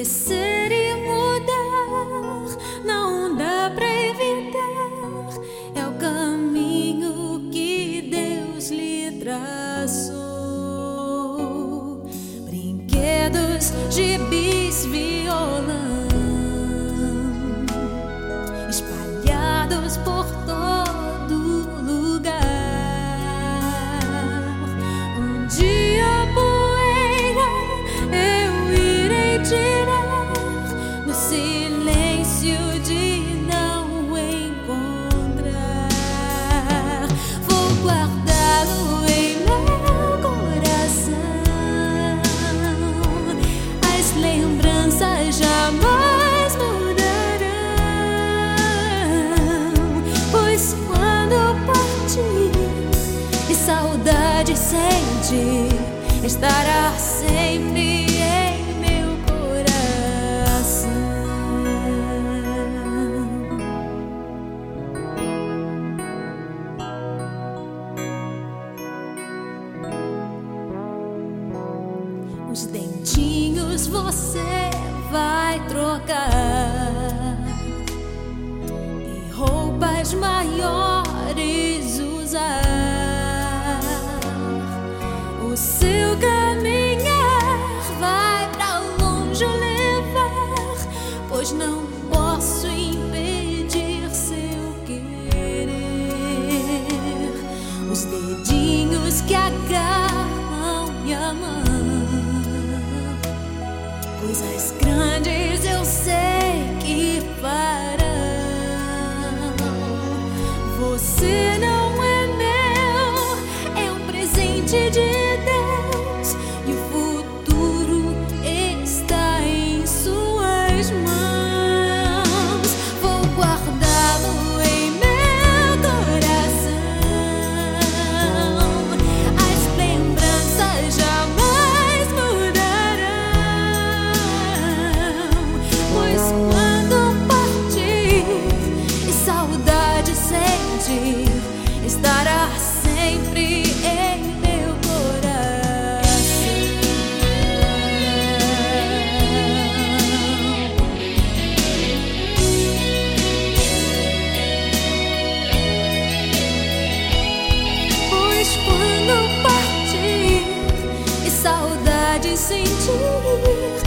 crescer e mudar não dá pra evitar, é o caminho que Deus lhe traçou. Brinquedos, gibis, violão espalhados por todo lugar. Um dia a poeira eu irei tirar no silêncio de não encontrar. Vou guardá-lo em meu coração. As lembranças jamais mudarão, pois quando partir e saudade sentir, estará sempre em meu coração. Os dentinhos você vai trocar e roupas maiores usar. O seu caminhar vai pra longe levar, pois não posso impedir seu querer. Os dedinhos que agarram minha mão, coisas grandes eu sei que farão. Você não é meu, é um presente de Deus, e o futuro está em suas mãos. Vou guardá-lo em meu coração. As lembranças jamais mudarão, pois quando partir e saudade sentir, estará sempre em meu coração. Pois quando partir e saudade sentir,